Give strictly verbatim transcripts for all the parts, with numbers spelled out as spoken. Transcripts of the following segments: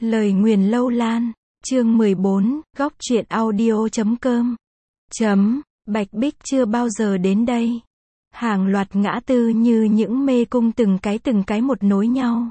Lời nguyền lâu lan, chương mười bốn, góc truyện audio chấm com. Chấm, Bạch Bích chưa bao giờ đến đây. Hàng loạt ngã tư như những mê cung từng cái từng cái một nối nhau.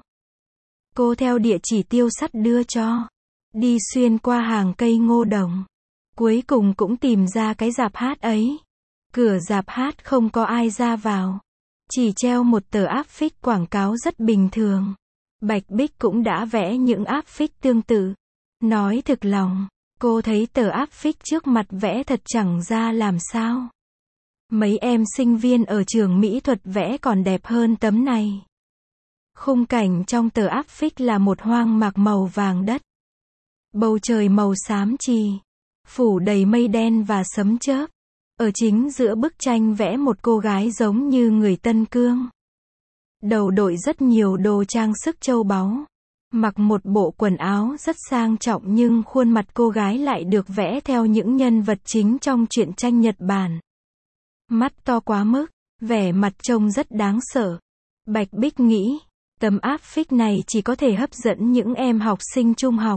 Cô theo địa chỉ tiêu sắt đưa cho. Đi xuyên qua hàng cây ngô đồng. Cuối cùng cũng tìm ra cái rạp hát ấy. Cửa rạp hát không có ai ra vào. Chỉ treo một tờ áp phích quảng cáo rất bình thường. Bạch Bích cũng đã vẽ những áp phích tương tự. Nói thực lòng, cô thấy tờ áp phích trước mặt vẽ thật chẳng ra làm sao. Mấy em sinh viên ở trường mỹ thuật vẽ còn đẹp hơn tấm này. Khung cảnh trong tờ áp phích là một hoang mạc màu vàng đất. Bầu trời màu xám chì, phủ đầy mây đen và sấm chớp. Ở chính giữa bức tranh vẽ một cô gái giống như người Tân Cương. Đầu đội rất nhiều đồ trang sức châu báu. Mặc một bộ quần áo rất sang trọng nhưng khuôn mặt cô gái lại được vẽ theo những nhân vật chính trong truyện tranh Nhật Bản. Mắt to quá mức, vẻ mặt trông rất đáng sợ. Bạch Bích nghĩ, tấm áp phích này chỉ có thể hấp dẫn những em học sinh trung học.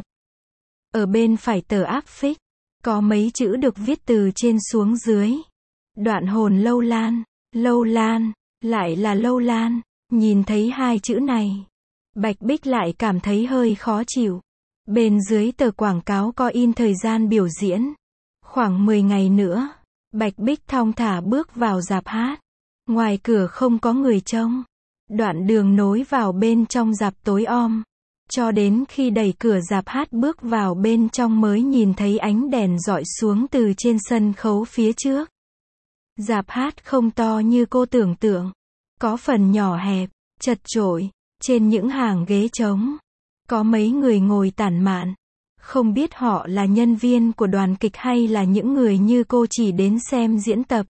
Ở bên phải tờ áp phích, có mấy chữ được viết từ trên xuống dưới. Đoạn hồn lâu lan, lâu lan, lại là lâu lan. Nhìn thấy hai chữ này, Bạch Bích lại cảm thấy hơi khó chịu. Bên dưới tờ quảng cáo có in thời gian biểu diễn. Khoảng mười ngày nữa, Bạch Bích thong thả bước vào rạp hát. Ngoài cửa không có người trông. Đoạn đường nối vào bên trong rạp tối om. Cho đến khi đẩy cửa rạp hát bước vào bên trong mới nhìn thấy ánh đèn rọi xuống từ trên sân khấu phía trước. Rạp hát không to như cô tưởng tượng. Có phần nhỏ hẹp, chật chội. Trên những hàng ghế trống, có mấy người ngồi tản mạn. Không biết họ là nhân viên của đoàn kịch hay là những người như cô chỉ đến xem diễn tập.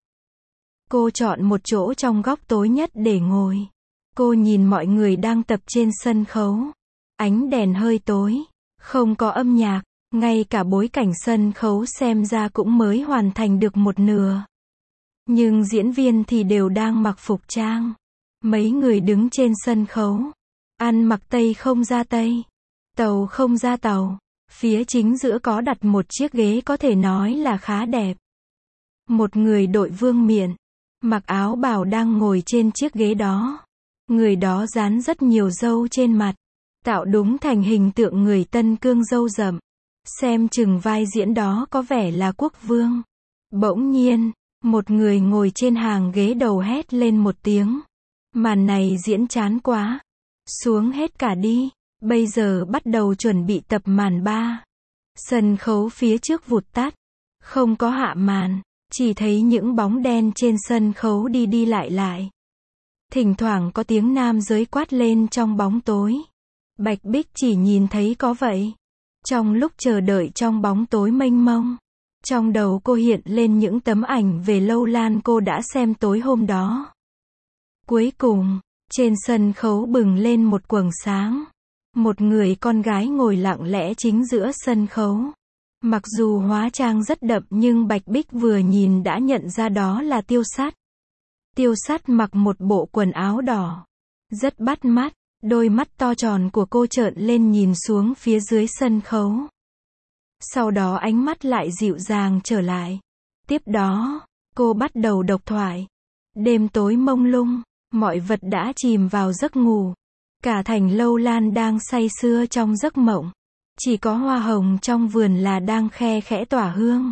Cô chọn một chỗ trong góc tối nhất để ngồi. Cô nhìn mọi người đang tập trên sân khấu. Ánh đèn hơi tối, không có âm nhạc, ngay cả bối cảnh sân khấu xem ra cũng mới hoàn thành được một nửa. Nhưng diễn viên thì đều đang mặc phục trang. Mấy người đứng trên sân khấu, ăn mặc tây không ra tây, tàu không ra tàu. Phía chính giữa có đặt một chiếc ghế có thể nói là khá đẹp. Một người đội vương miện, mặc áo bào đang ngồi trên chiếc ghế đó. Người đó dán rất nhiều râu trên mặt, tạo đúng thành hình tượng người Tân Cương râu rậm. Xem chừng vai diễn đó có vẻ là quốc vương. Bỗng nhiên, một người ngồi trên hàng ghế đầu hét lên một tiếng. Màn này diễn chán quá. Xuống hết cả đi. Bây giờ bắt đầu chuẩn bị tập màn ba. Sân khấu phía trước vụt tắt. Không có hạ màn. Chỉ thấy những bóng đen trên sân khấu đi đi lại lại. Thỉnh thoảng có tiếng nam giới quát lên trong bóng tối. Bạch Bích chỉ nhìn thấy có vậy. Trong lúc chờ đợi trong bóng tối mênh mông, trong đầu cô hiện lên những tấm ảnh về lâu lan cô đã xem tối hôm đó. Cuối cùng, trên sân khấu bừng lên một quầng sáng. Một người con gái ngồi lặng lẽ chính giữa sân khấu. Mặc dù hóa trang rất đậm nhưng Bạch Bích vừa nhìn đã nhận ra đó là Tiêu Sắt. Tiêu Sắt mặc một bộ quần áo đỏ. Rất bắt mắt, đôi mắt to tròn của cô trợn lên nhìn xuống phía dưới sân khấu. Sau đó ánh mắt lại dịu dàng trở lại. Tiếp đó, cô bắt đầu độc thoại. Đêm tối mông lung. Mọi vật đã chìm vào giấc ngủ. Cả thành lâu lan đang say sưa trong giấc mộng. Chỉ có hoa hồng trong vườn là đang khe khẽ tỏa hương.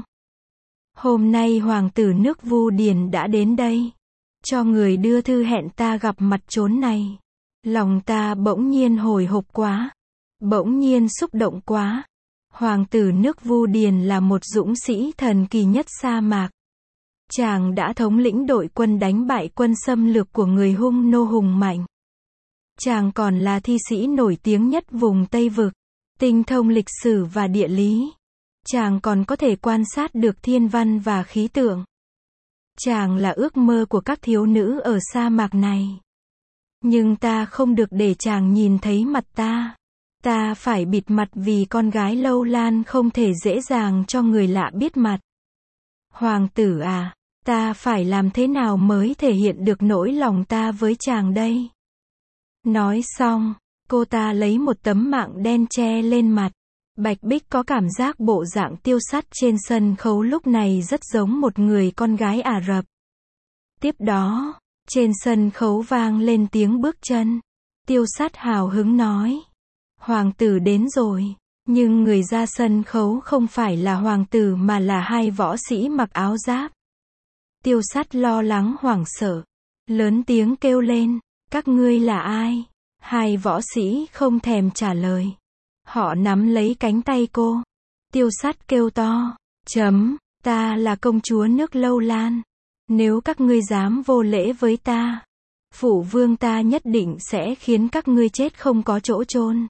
Hôm nay hoàng tử nước Vu Điền đã đến đây. Cho người đưa thư hẹn ta gặp mặt chốn này. Lòng ta bỗng nhiên hồi hộp quá. Bỗng nhiên xúc động quá. Hoàng tử nước Vu Điền là một dũng sĩ thần kỳ nhất sa mạc. Chàng đã thống lĩnh đội quân đánh bại quân xâm lược của người Hung nô hùng mạnh. Chàng còn là thi sĩ nổi tiếng nhất vùng Tây Vực, tinh thông lịch sử và địa lý. Chàng còn có thể quan sát được thiên văn và khí tượng. Chàng là ước mơ của các thiếu nữ ở sa mạc này. Nhưng ta không được để chàng nhìn thấy mặt ta. Ta phải bịt mặt vì con gái lâu lan không thể dễ dàng cho người lạ biết mặt. Hoàng tử à, ta phải làm thế nào mới thể hiện được nỗi lòng ta với chàng đây? Nói xong, Cô ta lấy một tấm mạng đen che lên mặt. Bạch Bích có cảm giác bộ dạng Tiêu Sắt trên sân khấu lúc này rất giống một người con gái Ả Rập. Tiếp đó, trên sân khấu vang lên tiếng bước chân. Tiêu Sắt hào hứng nói. Hoàng tử đến rồi. Nhưng người ra sân khấu không phải là hoàng tử mà là hai võ sĩ mặc áo giáp. Tiêu Sắt lo lắng hoảng sợ. Lớn tiếng kêu lên. Các ngươi là ai? Hai võ sĩ không thèm trả lời. Họ nắm lấy cánh tay cô. Tiêu Sắt kêu to. Chấm, ta là công chúa nước Lâu Lan. Nếu các ngươi dám vô lễ với ta, phụ vương ta nhất định sẽ khiến các ngươi chết không có chỗ chôn.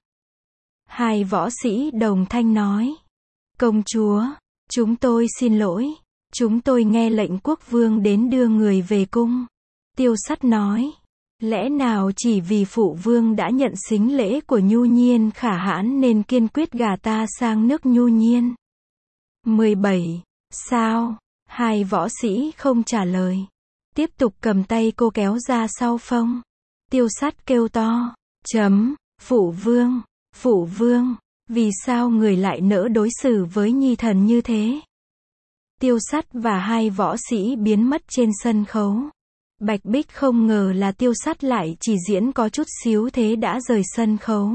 Hai võ sĩ đồng thanh nói. Công chúa, chúng tôi xin lỗi. Chúng tôi nghe lệnh quốc vương đến đưa người về cung. Tiêu Sắt nói. Lẽ nào chỉ vì phụ vương đã nhận sính lễ của Nhu Nhiên Khả Hãn nên kiên quyết gả ta sang nước Nhu Nhiên? mười bảy. Sao? Hai võ sĩ không trả lời. Tiếp tục cầm tay cô kéo ra sau phông. Tiêu Sắt kêu to. Chấm, phụ vương, phụ vương, vì sao người lại nỡ đối xử với nhi thần như thế? Tiêu Sắt và hai võ sĩ biến mất trên sân khấu. Bạch Bích không ngờ là Tiêu Sắt lại chỉ diễn có chút xíu thế đã rời sân khấu.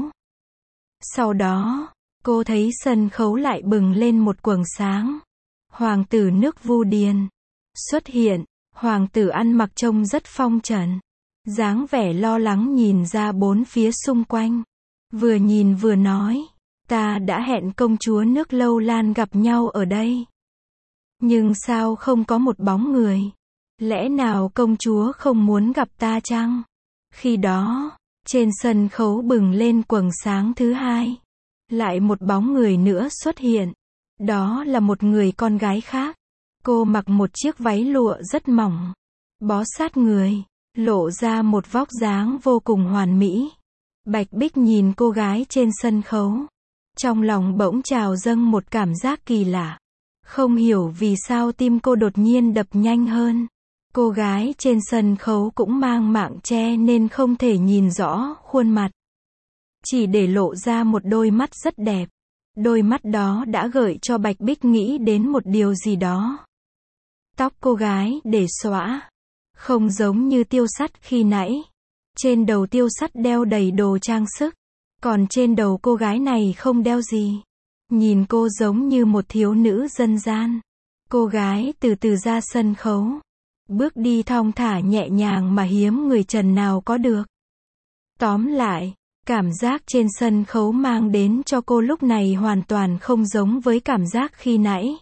Sau đó, cô thấy sân khấu lại bừng lên một quầng sáng. Hoàng tử nước Vu Điền xuất hiện. Hoàng tử ăn mặc trông rất phong trần. Dáng vẻ lo lắng nhìn ra bốn phía xung quanh. Vừa nhìn vừa nói. Ta đã hẹn công chúa nước Lâu Lan gặp nhau ở đây. Nhưng sao không có một bóng người? Lẽ nào công chúa không muốn gặp ta chăng? Khi đó, trên sân khấu bừng lên quầng sáng thứ hai. Lại một bóng người nữa xuất hiện. Đó là một người con gái khác. Cô mặc một chiếc váy lụa rất mỏng, bó sát người, lộ ra một vóc dáng vô cùng hoàn mỹ. Bạch Bích nhìn cô gái trên sân khấu. Trong lòng bỗng trào dâng một cảm giác kỳ lạ. Không hiểu vì sao tim cô đột nhiên đập nhanh hơn. Cô gái trên sân khấu cũng mang mạng che nên không thể nhìn rõ khuôn mặt. Chỉ để lộ ra một đôi mắt rất đẹp. Đôi mắt đó đã gợi cho Bạch Bích nghĩ đến một điều gì đó. Tóc cô gái để xõa. Không giống như Tiêu Sắt khi nãy. Trên đầu Tiêu Sắt đeo đầy đồ trang sức. Còn trên đầu cô gái này không đeo gì. Nhìn cô giống như một thiếu nữ dân gian. Cô gái từ từ ra sân khấu. Bước đi thong thả nhẹ nhàng mà hiếm người trần nào có được. Tóm lại, cảm giác trên sân khấu mang đến cho cô lúc này hoàn toàn không giống với cảm giác khi nãy.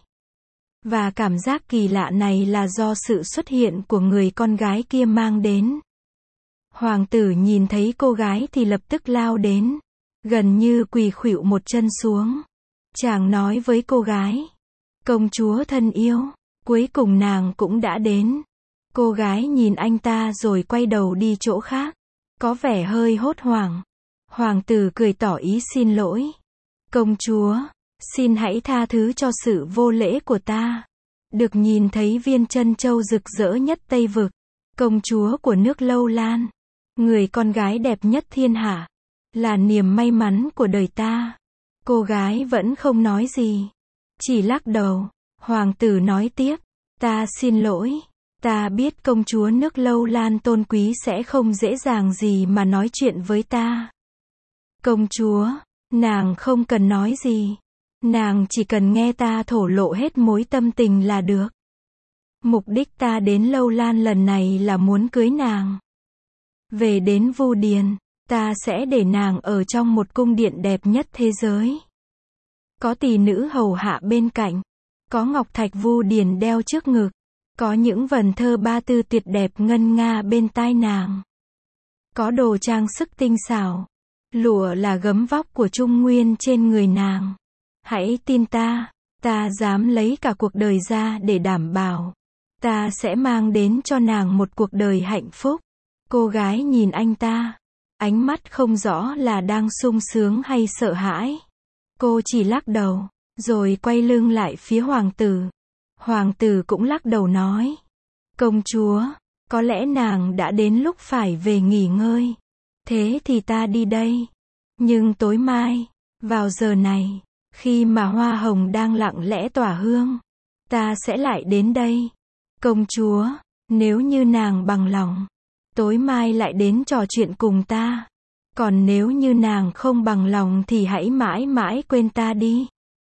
Và cảm giác kỳ lạ này là do sự xuất hiện của người con gái kia mang đến. Hoàng tử nhìn thấy cô gái thì lập tức lao đến. Gần như quỳ khuỵu một chân xuống. Chàng nói với cô gái. Công chúa thân yêu, cuối cùng nàng cũng đã đến. Cô gái nhìn anh ta rồi quay đầu đi chỗ khác. Có vẻ hơi hốt hoảng. Hoàng tử cười tỏ ý xin lỗi. Công chúa, xin hãy tha thứ cho sự vô lễ của ta. Được nhìn thấy viên trân châu rực rỡ nhất Tây Vực. Công chúa của nước Lâu Lan. Người con gái đẹp nhất thiên hạ. Là niềm may mắn của đời ta. Cô gái vẫn không nói gì. Chỉ lắc đầu. Hoàng tử nói tiếp. Ta xin lỗi. Ta biết công chúa nước Lâu Lan tôn quý sẽ không dễ dàng gì mà nói chuyện với ta. Công chúa, nàng không cần nói gì. Nàng chỉ cần nghe ta thổ lộ hết mối tâm tình là được. Mục đích ta đến Lâu Lan lần này là muốn cưới nàng. Về đến Vu Điền, ta sẽ để nàng ở trong một cung điện đẹp nhất thế giới. Có tỷ nữ hầu hạ bên cạnh. Có ngọc thạch Vu Điền đeo trước ngực. Có những vần thơ ba tư tuyệt đẹp ngân nga bên tai nàng. Có đồ trang sức tinh xảo. Lụa là gấm vóc của Trung Nguyên trên người nàng. Hãy tin ta, ta dám lấy cả cuộc đời ra để đảm bảo. Ta sẽ mang đến cho nàng một cuộc đời hạnh phúc. Cô gái nhìn anh ta. Ánh mắt không rõ là đang sung sướng hay sợ hãi. Cô chỉ lắc đầu, rồi quay lưng lại phía hoàng tử. Hoàng tử cũng lắc đầu nói. Công chúa, có lẽ nàng đã đến lúc phải về nghỉ ngơi. Thế thì ta đi đây. Nhưng tối mai, vào giờ này, khi mà hoa hồng đang lặng lẽ tỏa hương, ta sẽ lại đến đây. Công chúa, nếu như nàng bằng lòng, tối mai lại đến trò chuyện cùng ta. Còn nếu như nàng không bằng lòng thì hãy mãi mãi quên ta đi.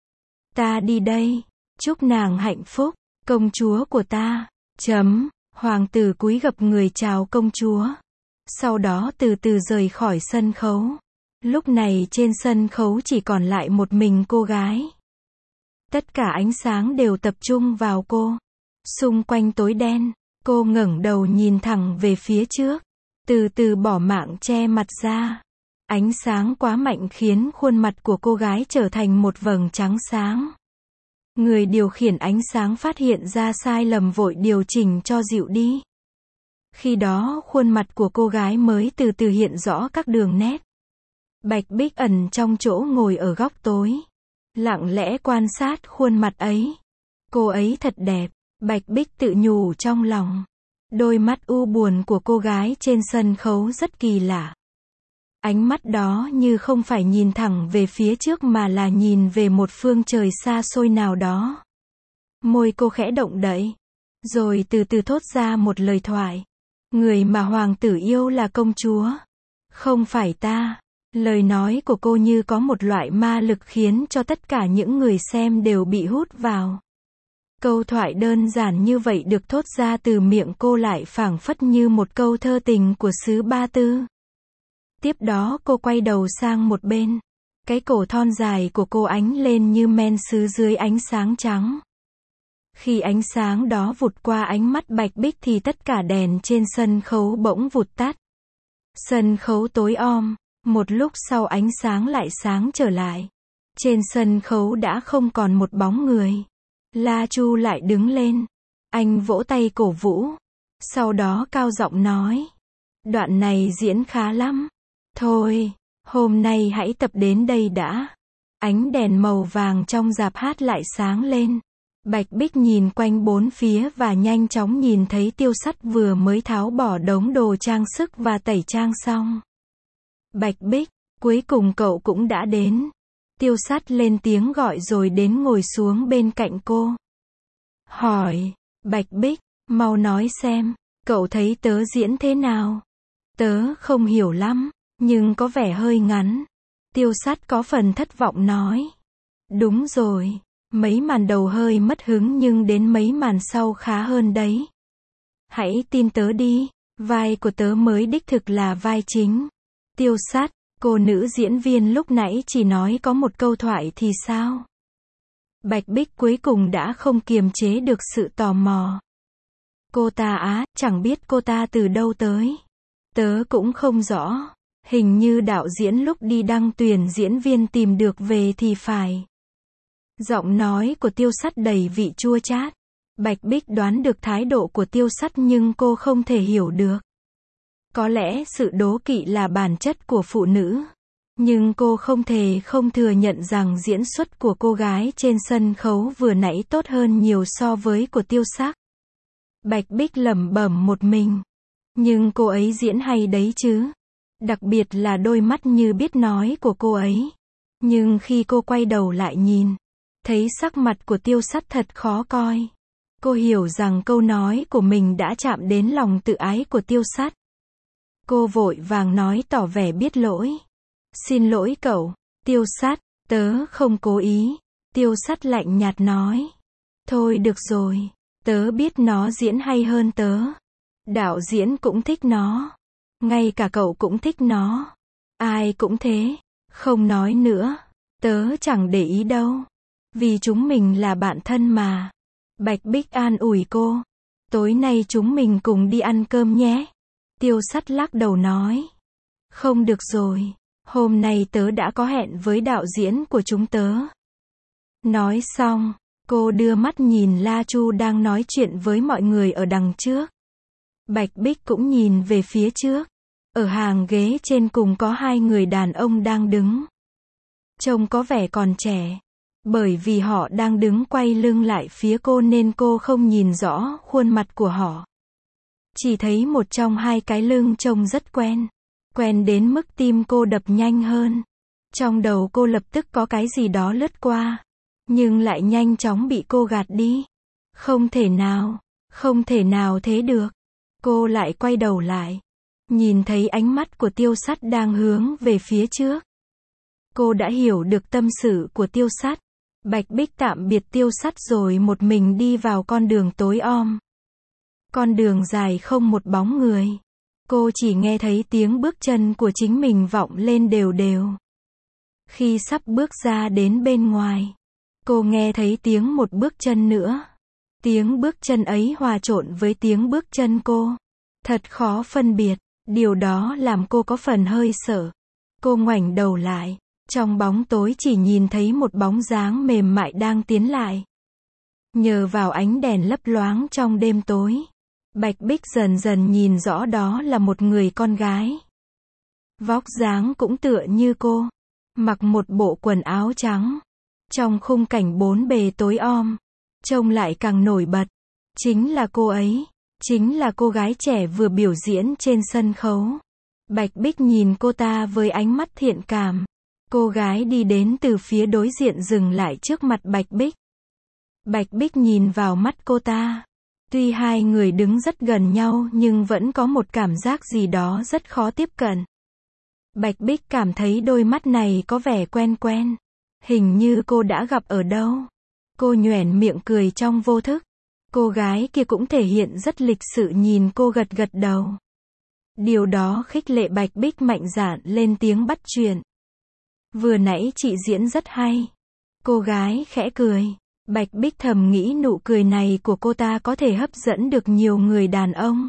Ta đi đây, chúc nàng hạnh phúc, công chúa của ta. Chấm, hoàng tử cúi gập người chào công chúa. Sau đó từ từ rời khỏi sân khấu. Lúc này trên sân khấu chỉ còn lại một mình cô gái. Tất cả ánh sáng đều tập trung vào cô. Xung quanh tối đen, cô ngẩng đầu nhìn thẳng về phía trước. Từ từ bỏ mạng che mặt ra. Ánh sáng quá mạnh khiến khuôn mặt của cô gái trở thành một vầng trắng sáng. Người điều khiển ánh sáng phát hiện ra sai lầm vội điều chỉnh cho dịu đi. Khi đó khuôn mặt của cô gái mới từ từ hiện rõ các đường nét. Bạch Bích ẩn trong chỗ ngồi ở góc tối. Lặng lẽ quan sát khuôn mặt ấy. Cô ấy thật đẹp, Bạch Bích tự nhủ trong lòng. Đôi mắt u buồn của cô gái trên sân khấu rất kỳ lạ. Ánh mắt đó như không phải nhìn thẳng về phía trước mà là nhìn về một phương trời xa xôi nào đó. Môi cô khẽ động đậy, rồi từ từ thốt ra một lời thoại. Người mà hoàng tử yêu là công chúa, không phải ta. Lời nói của cô như có một loại ma lực khiến cho tất cả những người xem đều bị hút vào. Câu thoại đơn giản như vậy được thốt ra từ miệng cô lại phảng phất như một câu thơ tình của xứ Ba Tư. Tiếp đó cô quay đầu sang một bên. Cái cổ thon dài của cô ánh lên như men sứ dưới ánh sáng trắng. Khi ánh sáng đó vụt qua ánh mắt Bạch Bích thì tất cả đèn trên sân khấu bỗng vụt tắt. Sân khấu tối om, một lúc sau ánh sáng lại sáng trở lại. Trên sân khấu đã không còn một bóng người. La Chu lại đứng lên. Anh vỗ tay cổ vũ. Sau đó cao giọng nói. Đoạn này diễn khá lắm. Thôi, hôm nay hãy tập đến đây đã. Ánh đèn màu vàng trong rạp hát lại sáng lên. Bạch Bích nhìn quanh bốn phía và nhanh chóng nhìn thấy Tiêu Sắt vừa mới tháo bỏ đống đồ trang sức và tẩy trang xong. Bạch Bích, cuối cùng cậu cũng đã đến. Tiêu Sắt lên tiếng gọi rồi đến ngồi xuống bên cạnh cô. Hỏi, Bạch Bích, mau nói xem, cậu thấy tớ diễn thế nào? Tớ không hiểu lắm, nhưng có vẻ hơi ngắn. Tiêu Sắt có phần thất vọng nói. Đúng rồi, mấy màn đầu hơi mất hứng nhưng đến mấy màn sau khá hơn đấy. Hãy tin tớ đi, vai của tớ mới đích thực là vai chính. Tiêu Sắt, cô nữ diễn viên lúc nãy chỉ nói có một câu thoại thì sao? Bạch Bích cuối cùng đã không kiềm chế được sự tò mò. Cô ta á, chẳng biết cô ta từ đâu tới. Tớ cũng không rõ. Hình như đạo diễn lúc đi đăng tuyển diễn viên tìm được về thì phải. Giọng nói của Tiêu Sắt đầy vị chua chát. Bạch Bích đoán được thái độ của Tiêu Sắt nhưng cô không thể hiểu được. Có lẽ sự đố kỵ là bản chất của phụ nữ. Nhưng cô không thể không thừa nhận rằng diễn xuất của cô gái trên sân khấu vừa nãy tốt hơn nhiều so với của Tiêu Sắt. Bạch Bích lẩm bẩm một mình. Nhưng cô ấy diễn hay đấy chứ. Đặc biệt là đôi mắt như biết nói của cô ấy. Nhưng khi cô quay đầu lại nhìn, thấy sắc mặt của Tiêu Sắt thật khó coi. Cô hiểu rằng câu nói của mình đã chạm đến lòng tự ái của Tiêu Sắt. Cô vội vàng nói tỏ vẻ biết lỗi. Xin lỗi cậu, Tiêu Sắt, tớ không cố ý. Tiêu Sắt lạnh nhạt nói. Thôi được rồi, tớ biết nó diễn hay hơn tớ. Đạo diễn cũng thích nó. Ngay cả cậu cũng thích nó. Ai cũng thế. Không nói nữa. Tớ chẳng để ý đâu. Vì chúng mình là bạn thân mà. Bạch Bích an ủi cô. Tối nay chúng mình cùng đi ăn cơm nhé. Tiêu Sắt lắc đầu nói. Không được rồi. Hôm nay tớ đã có hẹn với đạo diễn của chúng tớ. Nói xong, cô đưa mắt nhìn La Chu đang nói chuyện với mọi người ở đằng trước. Bạch Bích cũng nhìn về phía trước. Ở hàng ghế trên cùng có hai người đàn ông đang đứng. Trông có vẻ còn trẻ. Bởi vì họ đang đứng quay lưng lại phía cô nên cô không nhìn rõ khuôn mặt của họ. Chỉ thấy một trong hai cái lưng trông rất quen. Quen đến mức tim cô đập nhanh hơn. Trong đầu cô lập tức có cái gì đó lướt qua, nhưng lại nhanh chóng bị cô gạt đi. Không thể nào, không thể nào thế được. Cô lại quay đầu lại, nhìn thấy ánh mắt của Tiêu Sắt đang hướng về phía trước. Cô đã hiểu được tâm sự của Tiêu Sắt. Bạch Bích tạm biệt Tiêu Sắt rồi một mình đi vào con đường tối om. Con đường dài không một bóng người. Cô chỉ nghe thấy tiếng bước chân của chính mình vọng lên đều đều. Khi sắp bước ra đến bên ngoài, cô nghe thấy tiếng một bước chân nữa. Tiếng bước chân ấy hòa trộn với tiếng bước chân cô. Thật khó phân biệt, điều đó làm cô có phần hơi sợ. Cô ngoảnh đầu lại, trong bóng tối chỉ nhìn thấy một bóng dáng mềm mại đang tiến lại. Nhờ vào ánh đèn lấp loáng trong đêm tối, Bạch Bích dần dần nhìn rõ đó là một người con gái. Vóc dáng cũng tựa như cô, mặc một bộ quần áo trắng. Trong khung cảnh bốn bề tối om, trông lại càng nổi bật. Chính là cô ấy, chính là cô gái trẻ vừa biểu diễn trên sân khấu. Bạch Bích nhìn cô ta với ánh mắt thiện cảm. Cô gái đi đến từ phía đối diện dừng lại trước mặt Bạch Bích. Bạch Bích nhìn vào mắt cô ta. Tuy hai người đứng rất gần nhau nhưng vẫn có một cảm giác gì đó rất khó tiếp cận. Bạch Bích cảm thấy đôi mắt này có vẻ quen quen. Hình như cô đã gặp ở đâu. Cô nhoẻn miệng cười trong vô thức. Cô gái kia cũng thể hiện rất lịch sự nhìn cô gật gật đầu. Điều đó khích lệ Bạch Bích mạnh dạn lên tiếng bắt chuyện. Vừa nãy chị diễn rất hay. Cô gái khẽ cười. Bạch Bích thầm nghĩ nụ cười này của cô ta có thể hấp dẫn được nhiều người đàn ông.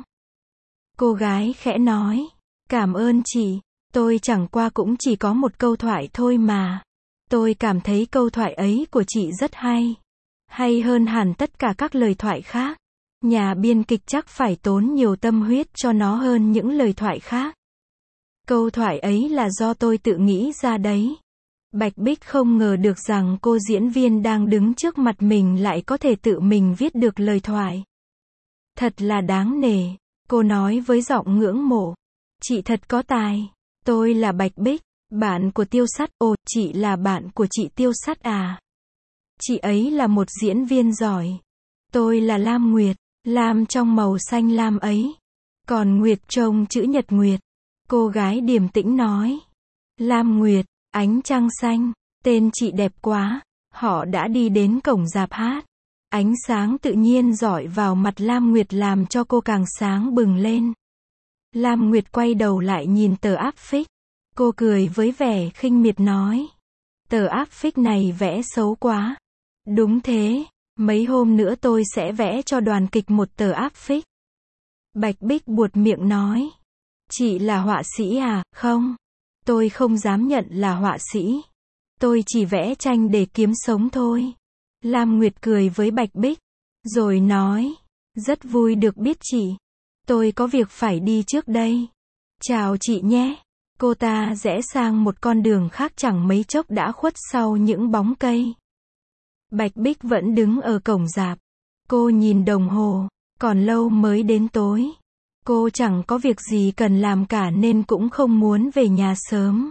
Cô gái khẽ nói. Cảm ơn chị. Tôi chẳng qua cũng chỉ có một câu thoại thôi mà. Tôi cảm thấy câu thoại ấy của chị rất hay. Hay hơn hẳn tất cả các lời thoại khác. Nhà biên kịch chắc phải tốn nhiều tâm huyết cho nó hơn những lời thoại khác. Câu thoại ấy là do tôi tự nghĩ ra đấy. Bạch Bích không ngờ được rằng cô diễn viên đang đứng trước mặt mình lại có thể tự mình viết được lời thoại. Thật là đáng nể. Cô nói với giọng ngưỡng mộ. Chị thật có tài. Tôi là Bạch Bích, bạn của Tiêu Sắt. Ồ, chị là bạn của chị Tiêu Sắt à? Chị ấy là một diễn viên giỏi. Tôi là Lam Nguyệt, lam trong màu xanh lam ấy. Còn Nguyệt trông chữ nhật nguyệt. Cô gái điềm tĩnh nói. Lam Nguyệt, ánh trăng xanh, tên chị đẹp quá. Họ đã đi đến cổng rạp hát. Ánh sáng tự nhiên rọi vào mặt Lam Nguyệt làm cho cô càng sáng bừng lên. Lam Nguyệt quay đầu lại nhìn tờ áp phích. Cô cười với vẻ khinh miệt nói. Tờ áp phích này vẽ xấu quá. Đúng thế, mấy hôm nữa tôi sẽ vẽ cho đoàn kịch một tờ áp phích. Bạch Bích buột miệng nói. Chị là họa sĩ à? Không. Tôi không dám nhận là họa sĩ. Tôi chỉ vẽ tranh để kiếm sống thôi. Lam Nguyệt cười với Bạch Bích. Rồi nói. Rất vui được biết chị. Tôi có việc phải đi trước đây. Chào chị nhé. Cô ta rẽ sang một con đường khác chẳng mấy chốc đã khuất sau những bóng cây. Bạch Bích vẫn đứng ở cổng rạp. Cô nhìn đồng hồ. Còn lâu mới đến tối. Cô chẳng có việc gì cần làm cả nên cũng không muốn về nhà sớm.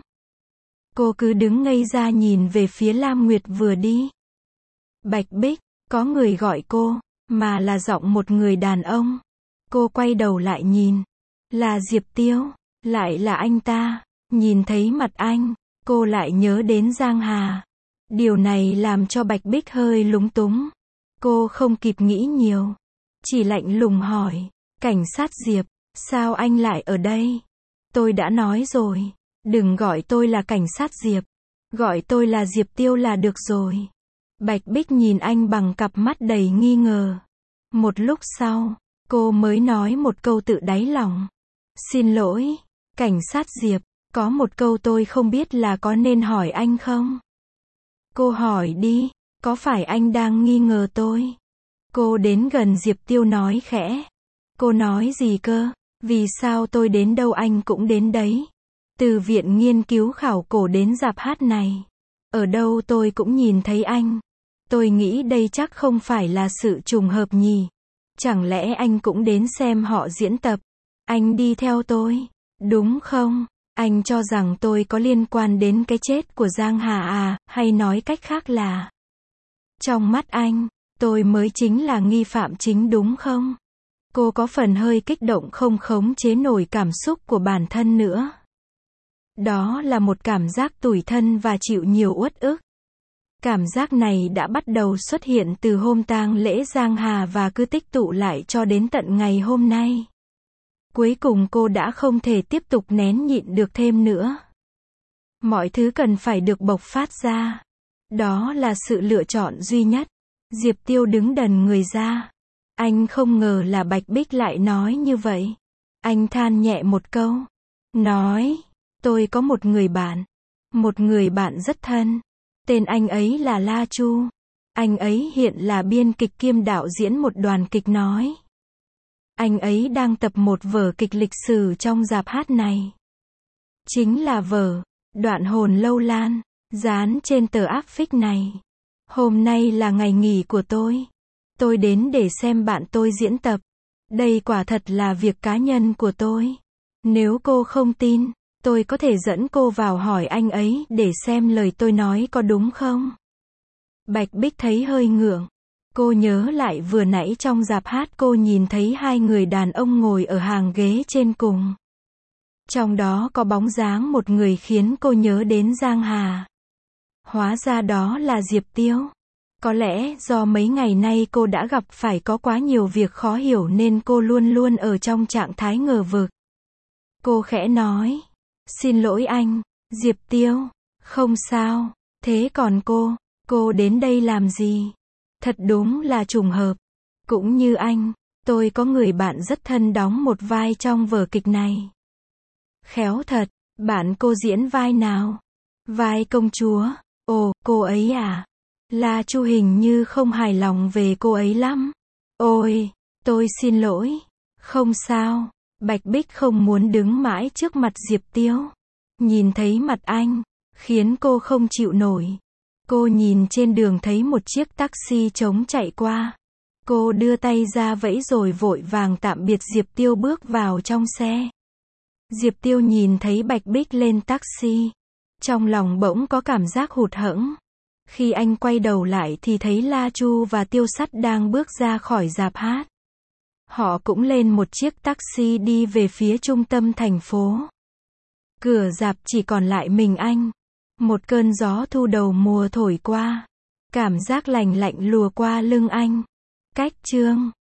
Cô cứ đứng ngây ra nhìn về phía Lam Nguyệt vừa đi. Bạch Bích, có người gọi cô, mà là giọng một người đàn ông. Cô quay đầu lại nhìn. Là Diệp Tiêu, lại là anh ta. Nhìn thấy mặt anh, cô lại nhớ đến Giang Hà. Điều này làm cho Bạch Bích hơi lúng túng. Cô không kịp nghĩ nhiều. Chỉ lạnh lùng hỏi. Cảnh sát Diệp, sao anh lại ở đây? Tôi đã nói rồi. Đừng gọi tôi là cảnh sát Diệp. Gọi tôi là Diệp Tiêu là được rồi. Bạch Bích nhìn anh bằng cặp mắt đầy nghi ngờ. Một lúc sau, cô mới nói một câu tự đáy lòng. Xin lỗi, cảnh sát Diệp, có một câu tôi không biết là có nên hỏi anh không? Cô hỏi đi, có phải anh đang nghi ngờ tôi? Cô đến gần Diệp Tiêu nói khẽ. Cô nói gì cơ? Vì sao tôi đến đâu anh cũng đến đấy? Từ viện nghiên cứu khảo cổ đến rạp hát này. Ở đâu tôi cũng nhìn thấy anh. Tôi nghĩ đây chắc không phải là sự trùng hợp nhỉ. Chẳng lẽ anh cũng đến xem họ diễn tập? Anh đi theo tôi, đúng không? Anh cho rằng tôi có liên quan đến cái chết của Giang Hà à, hay nói cách khác là trong mắt anh, tôi mới chính là nghi phạm chính đúng không? Cô có phần hơi kích động không khống chế nổi cảm xúc của bản thân nữa. Đó là một cảm giác tủi thân và chịu nhiều uất ức. Cảm giác này đã bắt đầu xuất hiện từ hôm tang lễ Giang Hà và cứ tích tụ lại cho đến tận ngày hôm nay. Cuối cùng cô đã không thể tiếp tục nén nhịn được thêm nữa. Mọi thứ cần phải được bộc phát ra. Đó là sự lựa chọn duy nhất. Diệp Tiêu đứng đần người ra. Anh không ngờ là Bạch Bích lại nói như vậy. Anh than nhẹ một câu. Nói, tôi có một người bạn. Một người bạn rất thân. Tên anh ấy là La Chu. Anh ấy hiện là biên kịch kiêm đạo diễn một đoàn kịch nói. Anh ấy đang tập một vở kịch lịch sử trong rạp hát này. Chính là vở Đoạn hồn lâu lan, dán trên tờ áp phích này. Hôm nay là ngày nghỉ của tôi. Tôi đến để xem bạn tôi diễn tập. Đây quả thật là việc cá nhân của tôi. Nếu cô không tin, tôi có thể dẫn cô vào hỏi anh ấy để xem lời tôi nói có đúng không. Bạch Bích thấy hơi ngượng. Cô nhớ lại vừa nãy trong rạp hát cô nhìn thấy hai người đàn ông ngồi ở hàng ghế trên cùng. Trong đó có bóng dáng một người khiến cô nhớ đến Giang Hà. Hóa ra đó là Diệp Tiêu. Có lẽ do mấy ngày nay cô đã gặp phải có quá nhiều việc khó hiểu nên cô luôn luôn ở trong trạng thái ngờ vực. Cô khẽ nói. Xin lỗi anh, Diệp Tiêu. Không sao. Thế còn cô, cô đến đây làm gì? Thật đúng là trùng hợp. Cũng như anh, tôi có người bạn rất thân đóng một vai trong vở kịch này. Khéo thật, bạn cô diễn vai nào? Vai công chúa. Ồ, cô ấy à? La Chu hình như không hài lòng về cô ấy lắm. Ôi, tôi xin lỗi. Không sao. Bạch Bích không muốn đứng mãi trước mặt Diệp Tiêu. Nhìn thấy mặt anh, khiến cô không chịu nổi. Cô nhìn trên đường thấy một chiếc taxi trống chạy qua. Cô đưa tay ra vẫy rồi vội vàng tạm biệt Diệp Tiêu bước vào trong xe. Diệp Tiêu nhìn thấy Bạch Bích lên taxi. Trong lòng bỗng có cảm giác hụt hẫng. Khi anh quay đầu lại thì thấy La Chu và Tiêu Sắt đang bước ra khỏi rạp hát. Họ cũng lên một chiếc taxi đi về phía trung tâm thành phố. Cửa rạp chỉ còn lại mình anh. Một cơn gió thu đầu mùa thổi qua. Cảm giác lành lạnh lùa qua lưng anh. Cách chương